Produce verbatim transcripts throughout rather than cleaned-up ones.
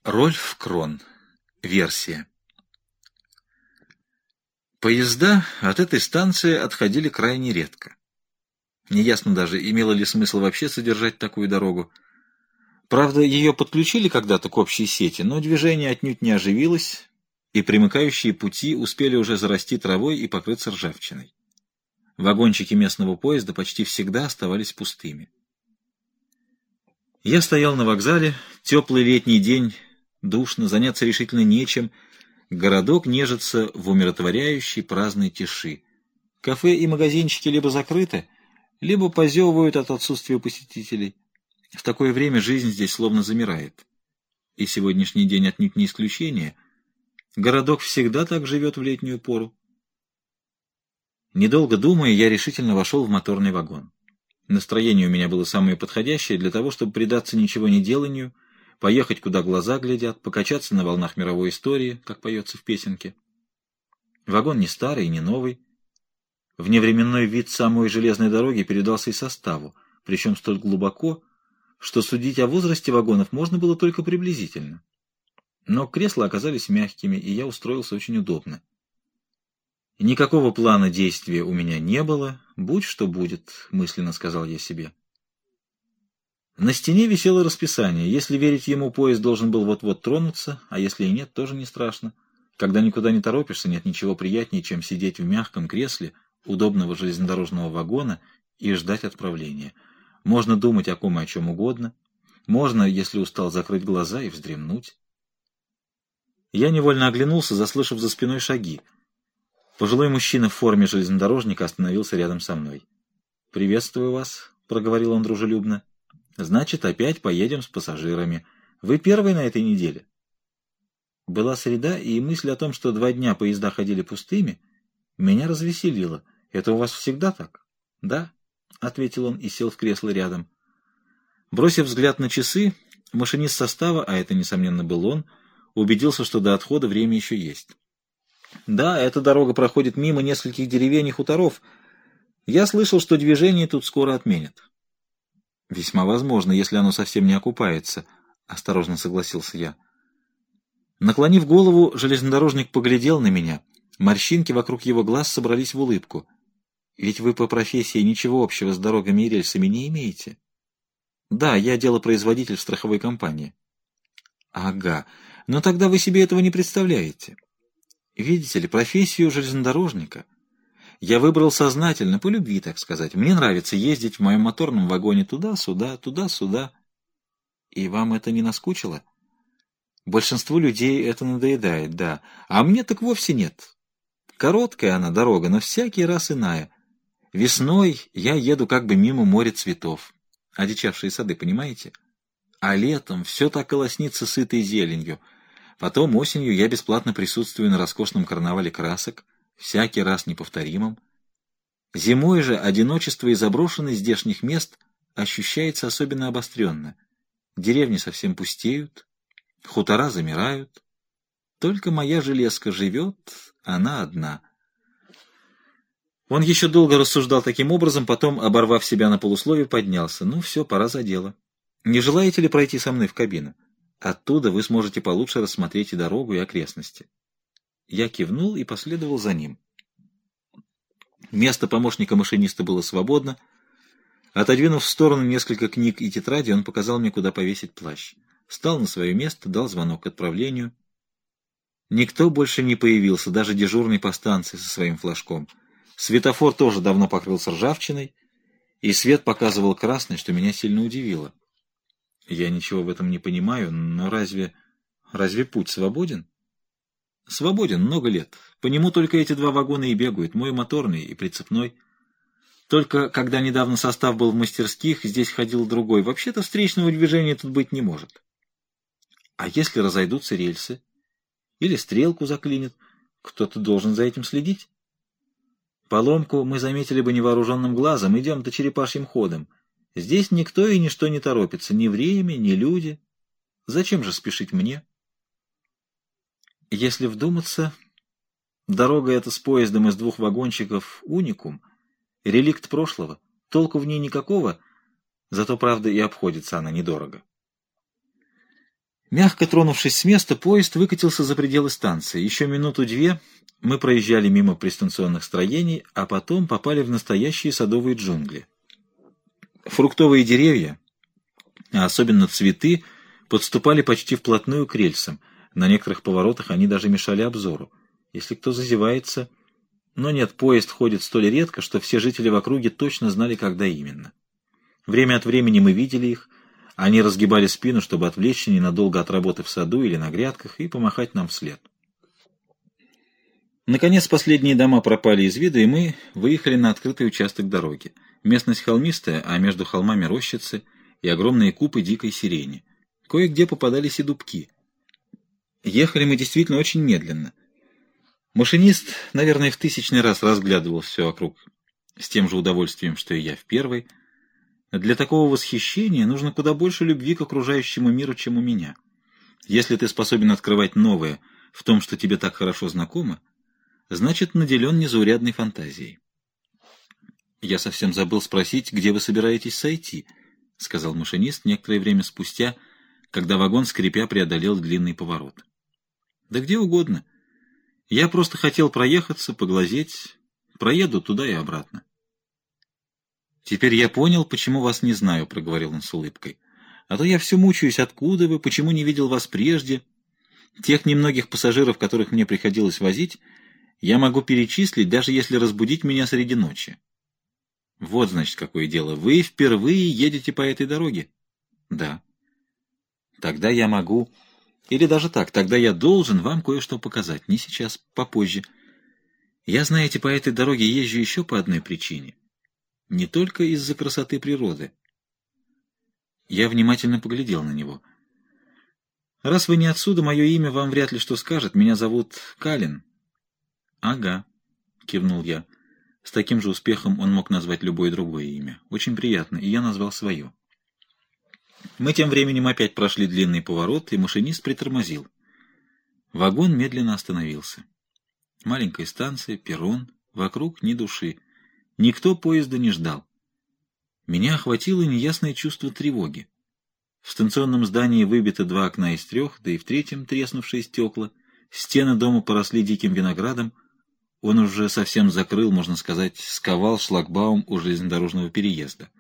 Рольф Крон. Версия. Поезда от этой станции отходили крайне редко. Неясно даже, имело ли смысл вообще содержать такую дорогу. Правда, ее подключили когда-то к общей сети, но движение отнюдь не оживилось, и примыкающие пути успели уже зарасти травой и покрыться ржавчиной. Вагончики местного поезда почти всегда оставались пустыми. Я стоял на вокзале, теплый летний день, душно, заняться решительно нечем. Городок нежится в умиротворяющей праздной тиши. Кафе и магазинчики либо закрыты, либо позевывают от отсутствия посетителей. В такое время жизнь здесь словно замирает. И сегодняшний день отнюдь не исключение. Городок всегда так живет в летнюю пору. Недолго думая, я решительно вошел в моторный вагон. Настроение у меня было самое подходящее для того, чтобы предаться ничего не деланию, поехать, куда глаза глядят, покачаться на волнах мировой истории, как поется в песенке. Вагон не старый и не новый. Вневременной вид самой железной дороги передался и составу, причем столь глубоко, что судить о возрасте вагонов можно было только приблизительно. Но кресла оказались мягкими, и я устроился очень удобно. Никакого плана действия у меня не было, будь что будет, мысленно сказал я себе. На стене висело расписание. Если верить ему, поезд должен был вот-вот тронуться, а если и нет, тоже не страшно. Когда никуда не торопишься, нет ничего приятнее, чем сидеть в мягком кресле удобного железнодорожного вагона и ждать отправления. Можно думать о ком и о чем угодно. Можно, если устал, закрыть глаза и вздремнуть. Я невольно оглянулся, заслышав за спиной шаги. Пожилой мужчина в форме железнодорожника остановился рядом со мной. «Приветствую вас», — проговорил он дружелюбно. «Значит, опять поедем с пассажирами. Вы первый на этой неделе?» Была среда, и мысль о том, что два дня поезда ходили пустыми, меня развеселила. «Это у вас всегда так?» «Да», — ответил он и сел в кресло рядом. Бросив взгляд на часы, машинист состава, а это, несомненно, был он, убедился, что до отхода время еще есть. «Да, эта дорога проходит мимо нескольких деревень и хуторов. Я слышал, что движение тут скоро отменят». «Весьма возможно, если оно совсем не окупается», — осторожно согласился я. Наклонив голову, железнодорожник поглядел на меня. Морщинки вокруг его глаз собрались в улыбку. «Ведь вы по профессии ничего общего с дорогами и рельсами не имеете?» «Да, я делопроизводитель в страховой компании». «Ага, но тогда вы себе этого не представляете. Видите ли, профессию железнодорожника я выбрал сознательно, по любви, так сказать. Мне нравится ездить в моем моторном вагоне туда-сюда, туда-сюда. И вам это не наскучило? Большинству людей это надоедает, да. А мне так вовсе нет. Короткая она дорога, но всякий раз иная. Весной я еду как бы мимо моря цветов. Одичавшие сады, понимаете? А летом все так колоснится сытой зеленью. Потом осенью я бесплатно присутствую на роскошном карнавале красок, всякий раз неповторимом. Зимой же одиночество и заброшенность здешних мест ощущается особенно обостренно. Деревни совсем пустеют, хутора замирают. Только моя железка живет, она одна. Он еще долго рассуждал таким образом, потом, оборвав себя на полуслове, поднялся. «Ну все, пора за дело. Не желаете ли пройти со мной в кабину? Оттуда вы сможете получше рассмотреть и дорогу, и окрестности». Я кивнул и последовал за ним. Место помощника машиниста было свободно. Отодвинув в сторону несколько книг и тетрадей, он показал мне, куда повесить плащ. Встал на свое место, дал звонок к отправлению. Никто больше не появился, даже дежурный по станции со своим флажком. Светофор тоже давно покрылся ржавчиной, и свет показывал красный, что меня сильно удивило. Я ничего в этом не понимаю, но разве... разве путь свободен? Свободен много лет. По нему только эти два вагона и бегают, мой моторный и прицепной. Только когда недавно состав был в мастерских, здесь ходил другой. Вообще-то встречного движения тут быть не может. А если разойдутся рельсы? Или стрелку заклинит? Кто-то должен за этим следить. Поломку мы заметили бы невооруженным глазом, идем-то черепашьим ходом. Здесь никто и ничто не торопится, ни время, ни люди. Зачем же спешить мне? Если вдуматься, дорога эта с поездом из двух вагончиков уникум, реликт прошлого, толку в ней никакого, зато, правда, и обходится она недорого. Мягко тронувшись с места, поезд выкатился за пределы станции. Еще минуту-две мы проезжали мимо пристанционных строений, а потом попали в настоящие садовые джунгли. Фруктовые деревья, а особенно цветы, подступали почти вплотную к рельсам. На некоторых поворотах они даже мешали обзору. Если кто зазевается... Но нет, поезд ходит столь редко, что все жители в округе точно знали, когда именно. Время от времени мы видели их. Они разгибали спину, чтобы отвлечься ненадолго от работы в саду или на грядках и помахать нам вслед. Наконец, последние дома пропали из вида, и мы выехали на открытый участок дороги. Местность холмистая, а между холмами рощицы и огромные купы дикой сирени. Кое-где попадались и дубки. Ехали мы действительно очень медленно. Машинист, наверное, в тысячный раз разглядывал все вокруг с тем же удовольствием, что и я в первый. Для такого восхищения нужно куда больше любви к окружающему миру, чем у меня. Если ты способен открывать новое в том, что тебе так хорошо знакомо, значит, наделен незаурядной фантазией. «Я совсем забыл спросить, где вы собираетесь сойти», — сказал машинист некоторое время спустя, когда вагон, скрипя, преодолел длинный поворот. «Да где угодно. Я просто хотел проехаться, поглазеть. Проеду туда и обратно». «Теперь я понял, почему вас не знаю», — проговорил он с улыбкой. «А то я все мучаюсь, откуда вы, почему не видел вас прежде. Тех немногих пассажиров, которых мне приходилось возить, я могу перечислить, даже если разбудить меня среди ночи». «Вот, значит, какое дело. Вы впервые едете по этой дороге?» «Да». «Тогда я могу... Или даже так, тогда я должен вам кое-что показать. Не сейчас, попозже. Я, знаете, по этой дороге езжу еще по одной причине. Не только из-за красоты природы». Я внимательно поглядел на него. «Раз вы не отсюда, мое имя вам вряд ли что скажет. Меня зовут Калин». «Ага», — кивнул я. С таким же успехом он мог назвать любое другое имя. Очень приятно, и я назвал свое. Мы тем временем опять прошли длинный поворот, и машинист притормозил. Вагон медленно остановился. Маленькая станция, перрон, вокруг ни души. Никто поезда не ждал. Меня охватило неясное чувство тревоги. В станционном здании выбито два окна из трех, да и в третьем треснувшие стекла. Стены дома поросли диким виноградом. Он уже совсем закрыл, можно сказать, сковал шлагбаум у железнодорожного переезда.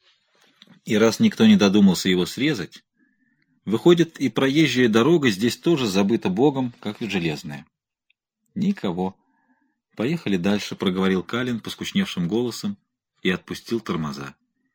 И раз никто не додумался его срезать, выходит, и проезжая дорога здесь тоже забыта Богом, как и железная. Никого. «Поехали дальше», — проговорил Калин поскучневшим голосом и отпустил тормоза.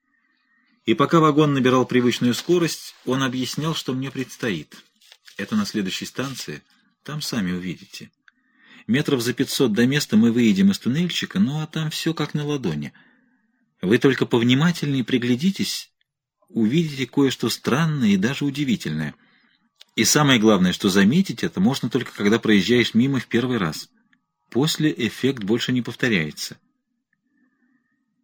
И пока вагон набирал привычную скорость, он объяснял, что мне предстоит. Это на следующей станции, там сами увидите. Метров за пятьсот до места мы выедем из туннельчика, ну а там все как на ладони. Вы только повнимательнее приглядитесь, увидите кое-что странное и даже удивительное. И самое главное, что заметить это можно только когда проезжаешь мимо в первый раз. После эффект больше не повторяется.